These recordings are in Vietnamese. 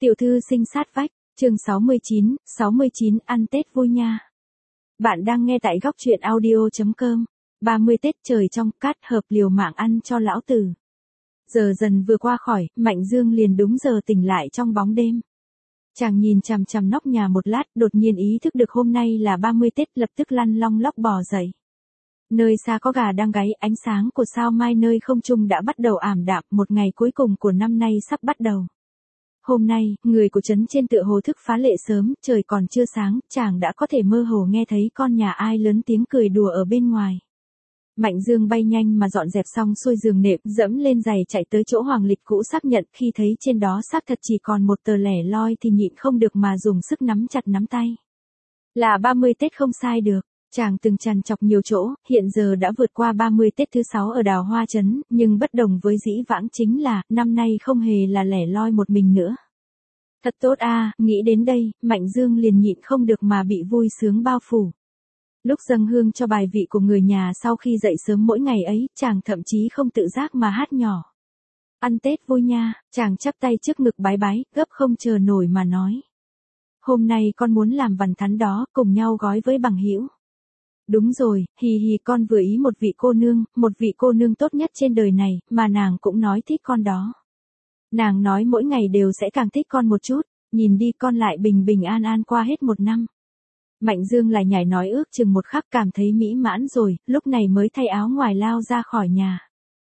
Tiểu thư sinh sát vách, chương 69 ăn Tết vui nha. Bạn đang nghe tại góc truyện audio.com. 30 Tết trời trong cát hợp liều mạng ăn cho lão tử. Giờ dần vừa qua khỏi, Mạnh Dương liền đúng giờ tỉnh lại trong bóng đêm. Chàng nhìn chằm chằm nóc nhà một lát, đột nhiên ý thức được hôm nay là 30 Tết, lập tức lăn long lóc bò dậy. Nơi xa có gà đang gáy, ánh sáng của sao mai nơi không trung đã bắt đầu ảm đạm, một ngày cuối cùng của năm nay sắp bắt đầu. Hôm nay, người của trấn trên tựa hồ thức phá lệ sớm, trời còn chưa sáng, chàng đã có thể mơ hồ nghe thấy con nhà ai lớn tiếng cười đùa ở bên ngoài. Mạnh Dương bay nhanh mà dọn dẹp xong xuôi giường nệm, dẫm lên giày chạy tới chỗ Hoàng Lịch cũ xác nhận, khi thấy trên đó xác thật chỉ còn một tờ lẻ loi thì nhịn không được mà dùng sức nắm chặt nắm tay. Là 30 Tết không sai được. Chàng từng trằn trọc nhiều chỗ, hiện giờ đã vượt qua 30 Tết thứ 6 ở Đào Hoa Trấn, nhưng bất đồng với dĩ vãng chính là, năm nay không hề là lẻ loi một mình nữa. Thật tốt a, nghĩ đến đây, Mạnh Dương liền nhịn không được mà bị vui sướng bao phủ. Lúc dâng hương cho bài vị của người nhà sau khi dậy sớm mỗi ngày ấy, chàng thậm chí không tự giác mà hát nhỏ. Ăn Tết vui nha, chàng chắp tay trước ngực bái bái, gấp không chờ nổi mà nói. Hôm nay con muốn làm vằn thắn đó, cùng nhau gói với bằng hữu. Đúng rồi, hì hì, con vừa ý một vị cô nương tốt nhất trên đời này, mà nàng cũng nói thích con đó. Nàng nói mỗi ngày đều sẽ càng thích con một chút, nhìn đi con lại bình bình an an qua hết một năm. Mạnh Dương lại nhảy nói ước chừng một khắc, cảm thấy mỹ mãn rồi, lúc này mới thay áo ngoài lao ra khỏi nhà.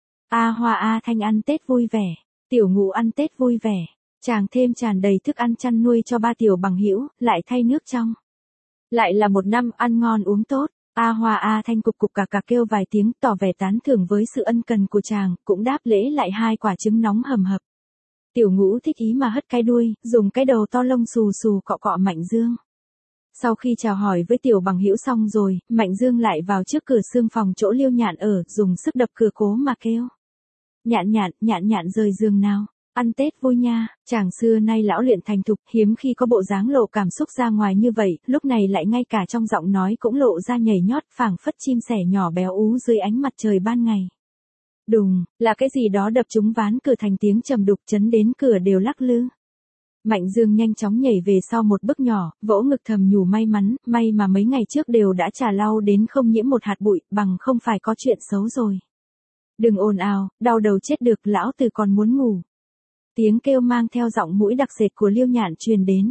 A Hoa A Thanh ăn Tết vui vẻ, Tiểu Ngũ ăn Tết vui vẻ, chàng thêm tràn đầy thức ăn chăn nuôi cho ba tiểu bằng hữu, lại thay nước trong. Lại là một năm ăn ngon uống tốt. A Hoa A Thanh cục cục cà kêu vài tiếng, tỏ vẻ tán thưởng với sự ân cần của chàng, cũng đáp lễ lại 2 quả trứng nóng hầm hập. Tiểu Ngũ thích ý mà hất cái đuôi, dùng cái đầu to lông xù xù cọ cọ Mạnh Dương. Sau khi chào hỏi với tiểu bằng hữu xong rồi, Mạnh Dương lại vào trước cửa xương phòng chỗ Liêu Nhạn ở, dùng sức đập cửa cố mà kêu. Nhạn rời giường nào. Ăn Tết vui nha, chàng xưa nay lão luyện thành thục, hiếm khi có bộ dáng lộ cảm xúc ra ngoài như vậy, lúc này lại ngay cả trong giọng nói cũng lộ ra nhảy nhót, phảng phất chim sẻ nhỏ béo ú dưới ánh mặt trời ban ngày. Đùng, là cái gì đó đập trúng ván cửa thành tiếng trầm đục, chấn đến cửa đều lắc lư. Mạnh Dương nhanh chóng nhảy về sau một bước nhỏ, vỗ ngực thầm nhủ may mắn, may mà mấy ngày trước đều đã trà lau đến không nhiễm một hạt bụi, bằng không phải có chuyện xấu rồi. Đừng ồn ào, đau đầu chết được, lão tử còn muốn ngủ. Tiếng kêu mang theo giọng mũi đặc sệt của Liêu Nhạn truyền đến.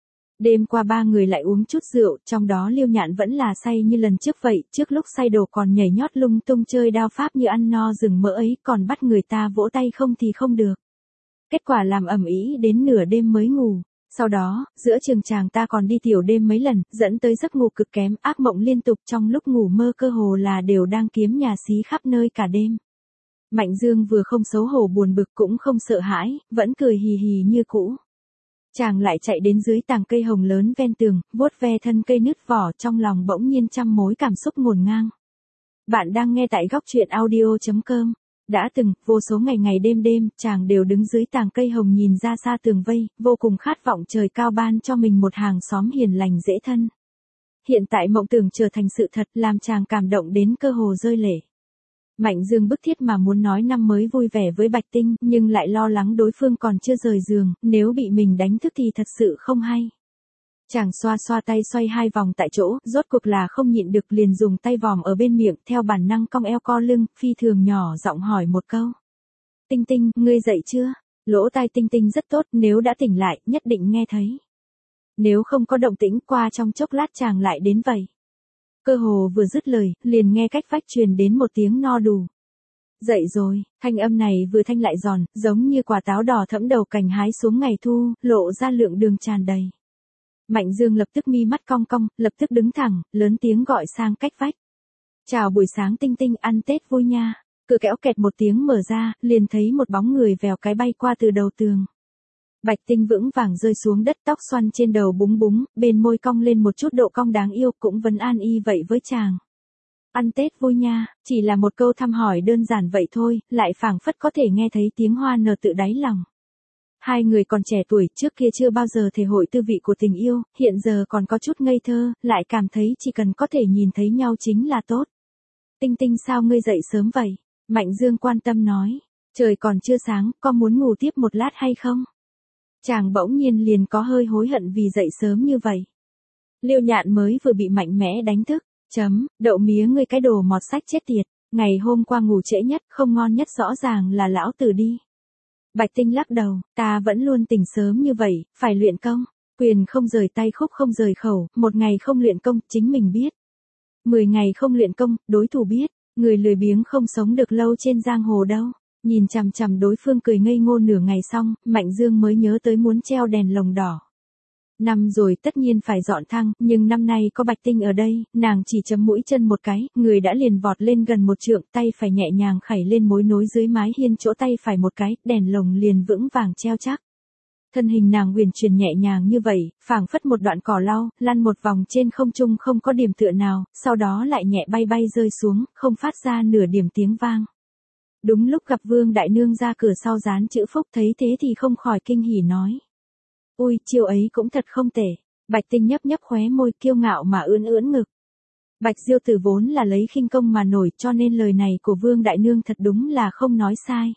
Đêm qua 3 người lại uống chút rượu, trong đó Liêu Nhạn vẫn là say như lần trước vậy, trước lúc say đồ còn nhảy nhót lung tung chơi đao pháp như ăn no rừng mỡ ấy, còn bắt người ta vỗ tay không thì không được. Kết quả làm ầm ĩ đến nửa đêm mới ngủ. Sau đó, giữa trường chàng ta còn đi tiểu đêm mấy lần, dẫn tới giấc ngủ cực kém, ác mộng liên tục, trong lúc ngủ mơ cơ hồ là đều đang kiếm nhà xí khắp nơi cả đêm. Mạnh Dương vừa không xấu hổ buồn bực cũng không sợ hãi, vẫn cười hì hì như cũ. Chàng lại chạy đến dưới tàng cây hồng lớn ven tường, vuốt ve thân cây nứt vỏ, trong lòng bỗng nhiên trăm mối cảm xúc ngổn ngang. Bạn đang nghe tại góc truyện audio.com. Đã từng, vô số ngày đêm, chàng đều đứng dưới tàng cây hồng nhìn ra xa tường vây, vô cùng khát vọng trời cao ban cho mình một hàng xóm hiền lành dễ thân. Hiện tại mộng tưởng trở thành sự thật, làm chàng cảm động đến cơ hồ rơi lệ. Mạnh Dương bức thiết mà muốn nói năm mới vui vẻ với Bạch Tinh, nhưng lại lo lắng đối phương còn chưa rời giường, nếu bị mình đánh thức thì thật sự không hay. Chàng xoa tay xoay 2 vòng tại chỗ, rốt cuộc là không nhịn được liền dùng tay vòm ở bên miệng, theo bản năng cong eo co lưng, phi thường nhỏ giọng hỏi một câu. Tinh Tinh, ngươi dậy chưa? Lỗ tai Tinh Tinh rất tốt, nếu đã tỉnh lại, nhất định nghe thấy. Nếu không có động tĩnh, qua trong chốc lát chàng lại đến vậy. Cơ hồ vừa dứt lời, liền nghe cách vách truyền đến một tiếng no đủ. Dậy rồi, thanh âm này vừa thanh lại giòn, giống như quả táo đỏ thẫm đầu cành hái xuống ngày thu, lộ ra lượng đường tràn đầy. Mạnh Dương lập tức mi mắt cong cong, lập tức đứng thẳng, lớn tiếng gọi sang cách vách. Chào buổi sáng Tinh Tinh, ăn Tết vui nha. Cửa kéo kẹt một tiếng mở ra, liền thấy một bóng người vèo cái bay qua từ đầu tường. Bạch Tinh vững vàng rơi xuống đất, tóc xoăn trên đầu búng búng, bên môi cong lên một chút độ cong đáng yêu, cũng vấn an y vậy với chàng. Ăn Tết vui nha, chỉ là một câu thăm hỏi đơn giản vậy thôi, lại phảng phất có thể nghe thấy tiếng hoa nở tự đáy lòng. Hai người còn trẻ tuổi, trước kia chưa bao giờ thể hội tư vị của tình yêu, hiện giờ còn có chút ngây thơ, lại cảm thấy chỉ cần có thể nhìn thấy nhau chính là tốt. Tinh Tinh sao ngươi dậy sớm vậy? Mạnh Dương quan tâm nói. Trời còn chưa sáng, có muốn ngủ tiếp một lát hay không? Chàng bỗng nhiên liền có hơi hối hận vì dậy sớm như vậy. Liêu Nhạn mới vừa bị mạnh mẽ đánh thức. Đậu mía ngươi cái đồ mọt sách chết tiệt. Ngày hôm qua ngủ trễ nhất, không ngon nhất rõ ràng là lão tử đi. Bạch Tinh lắc đầu, ta vẫn luôn tỉnh sớm như vậy, phải luyện công. Quyền không rời tay khúc không rời khẩu, một ngày không luyện công, chính mình biết. 10 ngày không luyện công, đối thủ biết. Người lười biếng không sống được lâu trên giang hồ đâu. Nhìn chằm chằm đối phương cười ngây ngô nửa ngày xong, Mạnh Dương mới nhớ tới muốn treo đèn lồng đỏ. Năm rồi tất nhiên phải dọn thang, nhưng năm nay có Bạch Tinh ở đây, nàng chỉ chấm mũi chân một cái, người đã liền vọt lên gần một trượng, tay phải nhẹ nhàng khẩy lên mối nối dưới mái hiên chỗ tay phải một cái, đèn lồng liền vững vàng treo chắc. Thân hình nàng huyền chuyển nhẹ nhàng như vậy, phảng phất một đoạn cỏ lau, lăn một vòng trên không trung không có điểm tựa nào, sau đó lại nhẹ bay bay rơi xuống, không phát ra nửa điểm tiếng vang. Đúng lúc gặp Vương Đại Nương ra cửa sau dán chữ phúc thấy thế thì không khỏi kinh hỉ nói. Ui, chiêu ấy cũng thật không tệ. Bạch Tinh nhấp nhấp khóe môi kiêu ngạo mà ưỡn ưỡn ngực. Bạch Diêu Tử vốn là lấy khinh công mà nổi cho nên lời này của Vương Đại Nương thật đúng là không nói sai.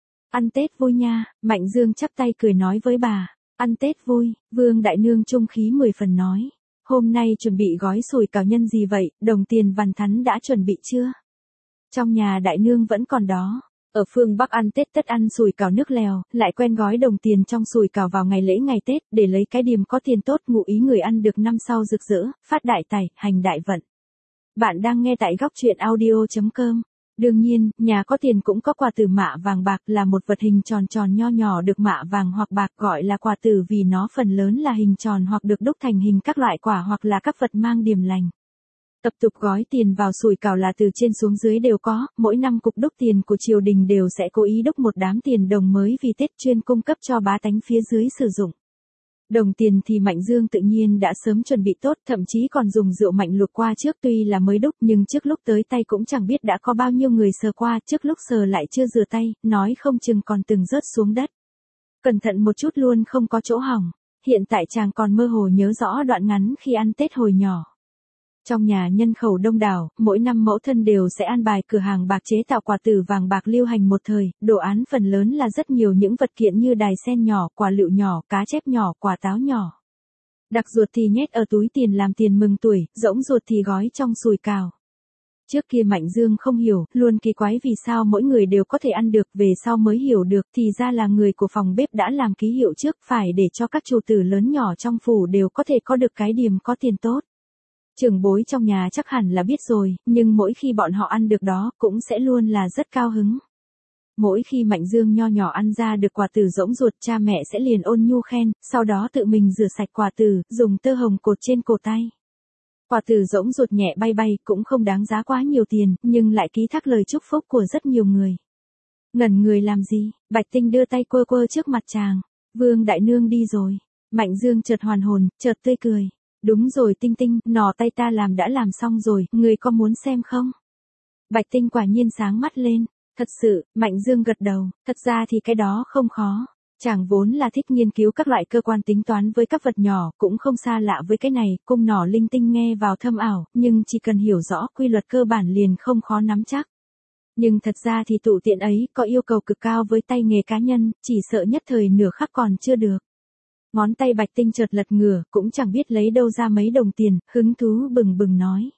Ăn Tết vui nha, Mạnh Dương chắp tay cười nói với bà. Ăn Tết vui, Vương Đại Nương trung khí 10 phần nói. Hôm nay chuẩn bị gói sủi cảo nhân gì vậy, đồng tiền vằn thắn đã chuẩn bị chưa? Trong nhà Đại Nương vẫn còn đó. Ở phương Bắc ăn Tết tất ăn sủi cảo nước lèo, lại quen gói đồng tiền trong sủi cảo vào ngày lễ ngày Tết, để lấy cái điềm có tiền tốt ngụ ý người ăn được năm sau rực rỡ, phát đại tài, hành đại vận. Bạn đang nghe tại góc truyện audio.com. Đương nhiên, nhà có tiền cũng có quà tử mạ vàng bạc là một vật hình tròn tròn nho nhỏ được mạ vàng hoặc bạc gọi là quà tử vì nó phần lớn là hình tròn hoặc được đúc thành hình các loại quả hoặc là các vật mang điềm lành. Tập tục gói tiền vào sủi cảo là từ trên xuống dưới đều có, mỗi năm cục đúc tiền của triều đình đều sẽ cố ý đúc một đám tiền đồng mới vì Tết chuyên cung cấp cho bá tánh phía dưới sử dụng. Đồng tiền thì Mạnh Dương tự nhiên đã sớm chuẩn bị tốt, thậm chí còn dùng rượu mạnh luộc qua trước tuy là mới đúc nhưng trước lúc tới tay cũng chẳng biết đã có bao nhiêu người sờ qua, trước lúc sờ lại chưa rửa tay, nói không chừng còn từng rớt xuống đất. Cẩn thận một chút luôn không có chỗ hỏng, hiện tại chàng còn mơ hồ nhớ rõ đoạn ngắn khi ăn Tết hồi nhỏ. Trong nhà nhân khẩu đông đảo, mỗi năm mẫu thân đều sẽ an bài cửa hàng bạc chế tạo quà tử vàng bạc lưu hành một thời, đồ án phần lớn là rất nhiều những vật kiện như đài sen nhỏ, quả lựu nhỏ, cá chép nhỏ, quả táo nhỏ. Đặc ruột thì nhét ở túi tiền làm tiền mừng tuổi, rỗng ruột thì gói trong sùi cào. Trước kia Mạnh Dương không hiểu, luôn kỳ quái vì sao mỗi người đều có thể ăn được, về sau mới hiểu được, thì ra là người của phòng bếp đã làm ký hiệu trước phải để cho các chủ tử lớn nhỏ trong phủ đều có thể có được cái điềm có tiền tốt. Trưởng bối trong nhà chắc hẳn là biết rồi, nhưng mỗi khi bọn họ ăn được đó, cũng sẽ luôn là rất cao hứng. Mỗi khi Mạnh Dương nho nhỏ ăn ra được quả tử rỗng ruột, cha mẹ sẽ liền ôn nhu khen, sau đó tự mình rửa sạch quả tử, dùng tơ hồng cột trên cổ tay. Quả tử rỗng ruột nhẹ bay bay, cũng không đáng giá quá nhiều tiền, nhưng lại ký thác lời chúc phúc của rất nhiều người. Ngẩn người làm gì? Bạch Tinh đưa tay quơ quơ trước mặt chàng. Vương Đại Nương đi rồi. Mạnh Dương chợt hoàn hồn, chợt tươi cười. Đúng rồi Tinh Tinh, nỏ tay ta làm đã làm xong rồi, người có muốn xem không? Bạch Tinh quả nhiên sáng mắt lên. Thật sự, Mạnh Dương gật đầu, thật ra thì cái đó không khó. Chàng vốn là thích nghiên cứu các loại cơ quan tính toán với các vật nhỏ, cũng không xa lạ với cái này, cung nỏ linh tinh nghe vào thâm ảo, nhưng chỉ cần hiểu rõ quy luật cơ bản liền không khó nắm chắc. Nhưng thật ra thì tụ tiện ấy có yêu cầu cực cao với tay nghề cá nhân, chỉ sợ nhất thời nửa khắc còn chưa được. Ngón tay Bạch Tinh chợt lật ngửa, cũng chẳng biết lấy đâu ra mấy đồng tiền, hứng thú bừng bừng nói.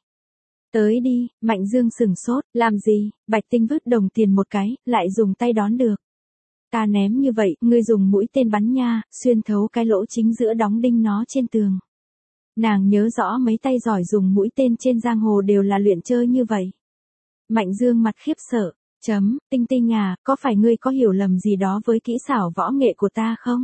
Tới đi, Mạnh Dương sừng sốt, làm gì? Bạch Tinh vứt đồng tiền một cái, lại dùng tay đón được. Ta ném như vậy, ngươi dùng mũi tên bắn nha, xuyên thấu cái lỗ chính giữa đóng đinh nó trên tường. Nàng nhớ rõ mấy tay giỏi dùng mũi tên trên giang hồ đều là luyện chơi như vậy. Mạnh Dương mặt khiếp sợ, Tinh Tinh à, có phải ngươi có hiểu lầm gì đó với kỹ xảo võ nghệ của ta không?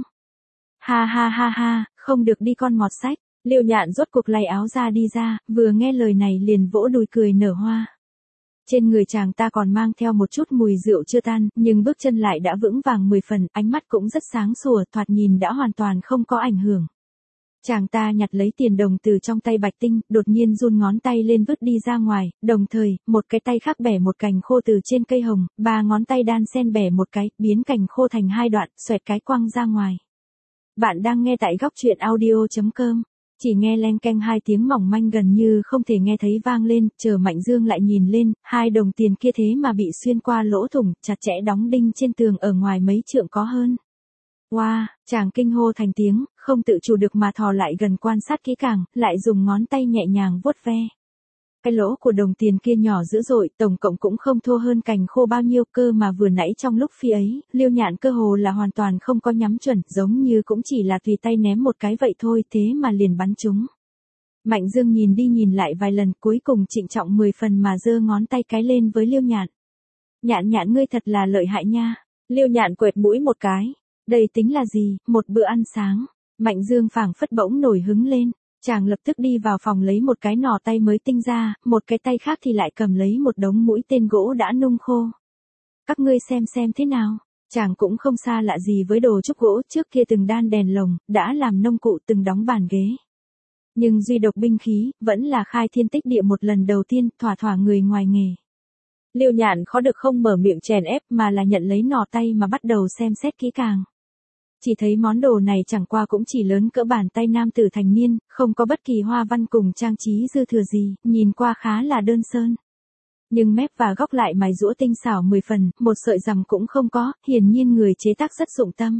Ha ha ha ha, không được đi con mọt sách. Liêu Nhạn rốt cuộc lay áo ra đi ra, vừa nghe lời này liền vỗ đùi cười nở hoa. Trên người chàng ta còn mang theo một chút mùi rượu chưa tan, nhưng bước chân lại đã vững vàng 10 phần, ánh mắt cũng rất sáng sủa, thoạt nhìn đã hoàn toàn không có ảnh hưởng. Chàng ta nhặt lấy tiền đồng từ trong tay Bạch Tinh, đột nhiên giun ngón tay lên vứt đi ra ngoài, đồng thời, một cái tay khác bẻ một cành khô từ trên cây hồng, 3 ngón tay đan xen bẻ một cái, biến cành khô thành 2 đoạn, xoẹt cái quăng ra ngoài. Bạn đang nghe tại góc truyện audio.com. Chỉ nghe len keng 2 tiếng mỏng manh gần như không thể nghe thấy vang lên, chờ Mạnh Dương lại nhìn lên, 2 đồng tiền kia thế mà bị xuyên qua lỗ thủng, chặt chẽ đóng đinh trên tường ở ngoài mấy trượng có hơn. Wow, chàng kinh hô thành tiếng, không tự chủ được mà thò lại gần quan sát kỹ càng, lại dùng ngón tay nhẹ nhàng vuốt ve. Cái lỗ của đồng tiền kia nhỏ dữ dội, tổng cộng cũng không thô hơn cành khô bao nhiêu, cơ mà vừa nãy trong lúc phi ấy, Liêu Nhạn cơ hồ là hoàn toàn không có nhắm chuẩn, giống như cũng chỉ là tùy tay ném một cái vậy thôi, thế mà liền bắn trúng. Mạnh Dương nhìn đi nhìn lại vài lần, cuối cùng trịnh trọng 10 phần mà giơ ngón tay cái lên với Liêu Nhạn. Nhạn Nhạn ngươi thật là lợi hại nha. Liêu Nhạn quệt mũi một cái. Đây tính là gì, một bữa ăn sáng. Mạnh Dương phảng phất bỗng nổi hứng lên. Chàng lập tức đi vào phòng lấy một cái nỏ tay mới tinh ra, một cái tay khác thì lại cầm lấy một đống mũi tên gỗ đã nung khô. Các ngươi xem thế nào. Chàng cũng không xa lạ gì với đồ trúc gỗ, trước kia từng đan đèn lồng, đã làm nông cụ, từng đóng bàn ghế. Nhưng duy độc binh khí, vẫn là khai thiên tích địa một lần đầu tiên, thỏa người ngoài nghề. Liêu Nhạn khó được không mở miệng chèn ép mà là nhận lấy nỏ tay mà bắt đầu xem xét kỹ càng. Chỉ thấy món đồ này chẳng qua cũng chỉ lớn cỡ bàn tay nam tử thành niên, không có bất kỳ hoa văn cùng trang trí dư thừa gì, nhìn qua khá là đơn sơn. Nhưng mép và góc lại mài giũa tinh xảo 10 phần, một sợi rằm cũng không có, hiển nhiên người chế tác rất dụng tâm.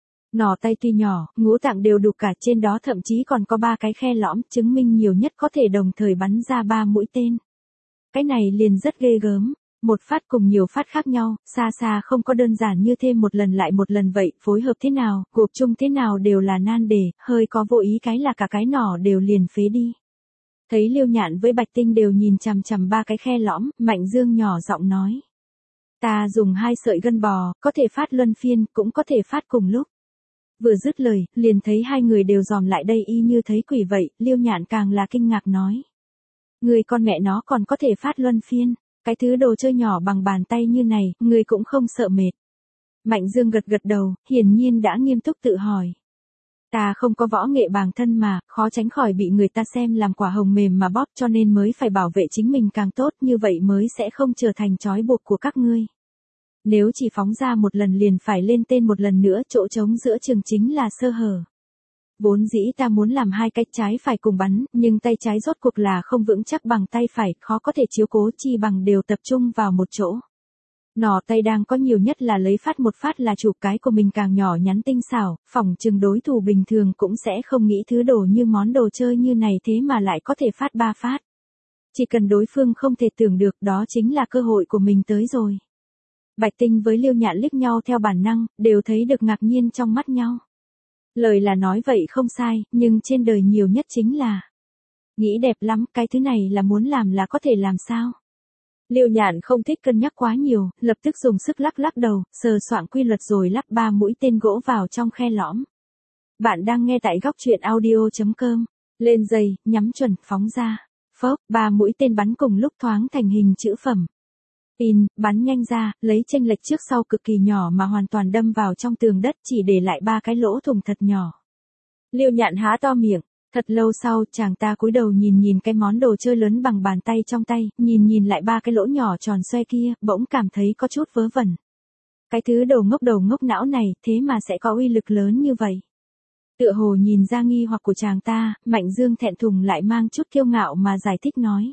Nỏ tay tuy nhỏ, ngũ tạng đều đủ cả, trên đó thậm chí còn có 3 cái khe lõm, chứng minh nhiều nhất có thể đồng thời bắn ra 3 mũi tên. Cái này liền rất ghê gớm. Một phát cùng nhiều phát khác nhau, xa xa không có đơn giản như thêm một lần lại một lần vậy, phối hợp thế nào, gộp chung thế nào đều là nan đề, hơi có vô ý cái là cả cái nỏ đều liền phế đi. Thấy Liêu Nhạn với Bạch Tinh đều nhìn chằm chằm 3 cái khe lõm, Mạnh Dương nhỏ giọng nói. Ta dùng 2 sợi gân bò, có thể phát luân phiên, cũng có thể phát cùng lúc. Vừa dứt lời, liền thấy 2 người đều dòm lại đây y như thấy quỷ vậy, Liêu Nhạn càng là kinh ngạc nói. Người con mẹ nó còn có thể phát luân phiên. Cái thứ đồ chơi nhỏ bằng bàn tay như này, người cũng không sợ mệt. Mạnh Dương gật đầu, hiển nhiên đã nghiêm túc tự hỏi. Ta không có võ nghệ bàng thân mà, khó tránh khỏi bị người ta xem làm quả hồng mềm mà bóp, cho nên mới phải bảo vệ chính mình càng tốt, như vậy mới sẽ không trở thành trói buộc của các ngươi. Nếu chỉ phóng ra một lần liền phải lên tên một lần nữa, chỗ trống giữa trường chính là sơ hở. Vốn dĩ ta muốn làm 2 cái trái phải cùng bắn, nhưng tay trái rốt cuộc là không vững chắc bằng tay phải, khó có thể chiếu cố, chi bằng đều tập trung vào một chỗ. Nỏ tay đang có nhiều nhất là lấy phát một phát là chủ, cái của mình càng nhỏ nhắn tinh xảo, phỏng chừng đối thủ bình thường cũng sẽ không nghĩ thứ đồ như món đồ chơi như này thế mà lại có thể phát 3 phát. Chỉ cần đối phương không thể tưởng được, đó chính là cơ hội của mình tới rồi. Bạch Tinh với Liêu Nhạn liếc nhau theo bản năng, đều thấy được ngạc nhiên trong mắt nhau. Lời là nói vậy không sai, nhưng trên đời nhiều nhất chính là nghĩ đẹp lắm, cái thứ này là muốn làm là có thể làm sao. Liêu Nhạn không thích cân nhắc quá nhiều, lập tức dùng sức lắc đầu, sờ soạn quy luật rồi lắp 3 mũi tên gỗ vào trong khe lõm. Bạn đang nghe tại góc truyện audio.com. Lên dây, nhắm chuẩn, phóng ra. Phốc, 3 mũi tên bắn cùng lúc thoáng thành hình chữ phẩm. Pin, bắn nhanh ra, lấy chênh lệch trước sau cực kỳ nhỏ mà hoàn toàn đâm vào trong tường đất, chỉ để lại 3 cái lỗ thủng thật nhỏ. Liêu Nhạn há to miệng, thật lâu sau, chàng ta cúi đầu nhìn cái món đồ chơi lớn bằng bàn tay trong tay, nhìn lại 3 cái lỗ nhỏ tròn xoe kia, bỗng cảm thấy có chút vớ vẩn. Cái thứ đầu ngốc não này, thế mà sẽ có uy lực lớn như vậy. Tựa hồ nhìn ra nghi hoặc của chàng ta, Mạnh Dương thẹn thùng lại mang chút kiêu ngạo mà giải thích nói.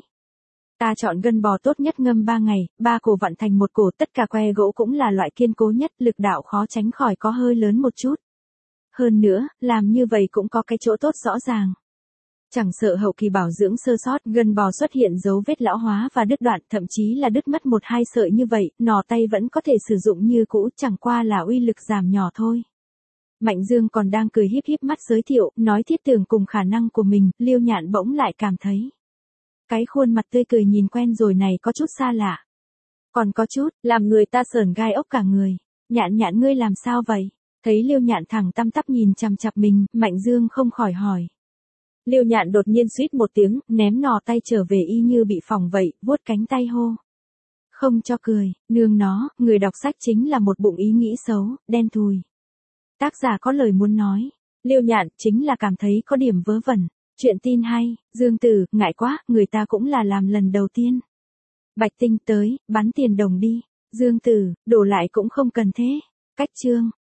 Ta chọn gân bò tốt nhất ngâm 3 ngày, 3 cổ vặn thành một cổ, tất cả que gỗ cũng là loại kiên cố nhất, lực đạo khó tránh khỏi có hơi lớn một chút. Hơn nữa, làm như vậy cũng có cái chỗ tốt rõ ràng. Chẳng sợ hậu kỳ bảo dưỡng sơ sót, gân bò xuất hiện dấu vết lão hóa và đứt đoạn, thậm chí là đứt mất 1-2 sợi như vậy, nỏ tay vẫn có thể sử dụng như cũ, chẳng qua là uy lực giảm nhỏ thôi. Mạnh Dương còn đang cười híp mắt giới thiệu, nói thiết tưởng cùng khả năng của mình, Liêu Nhạn bỗng lại cảm thấy. Cái khuôn mặt tươi cười nhìn quen rồi này có chút xa lạ. Còn có chút, làm người ta sởn gai ốc cả người. Nhạn ngươi làm sao vậy? Thấy Liêu Nhạn thẳng tăm tắp nhìn chằm chằm mình, Mạnh Dương không khỏi hỏi. Liêu Nhạn đột nhiên suýt một tiếng, ném nỏ tay trở về y như bị phỏng vậy, vuốt cánh tay hô. Không cho cười, nương nó, người đọc sách chính là một bụng ý nghĩ xấu, đen thùi. Tác giả có lời muốn nói. Liêu Nhạn chính là cảm thấy có điểm vớ vẩn. Chuyện tin hay, Dương Tử, ngại quá, người ta cũng là làm lần đầu tiên. Bạch Tinh tới, bắn tiền đồng đi. Dương Tử, đổ lại cũng không cần thế. Cách chương.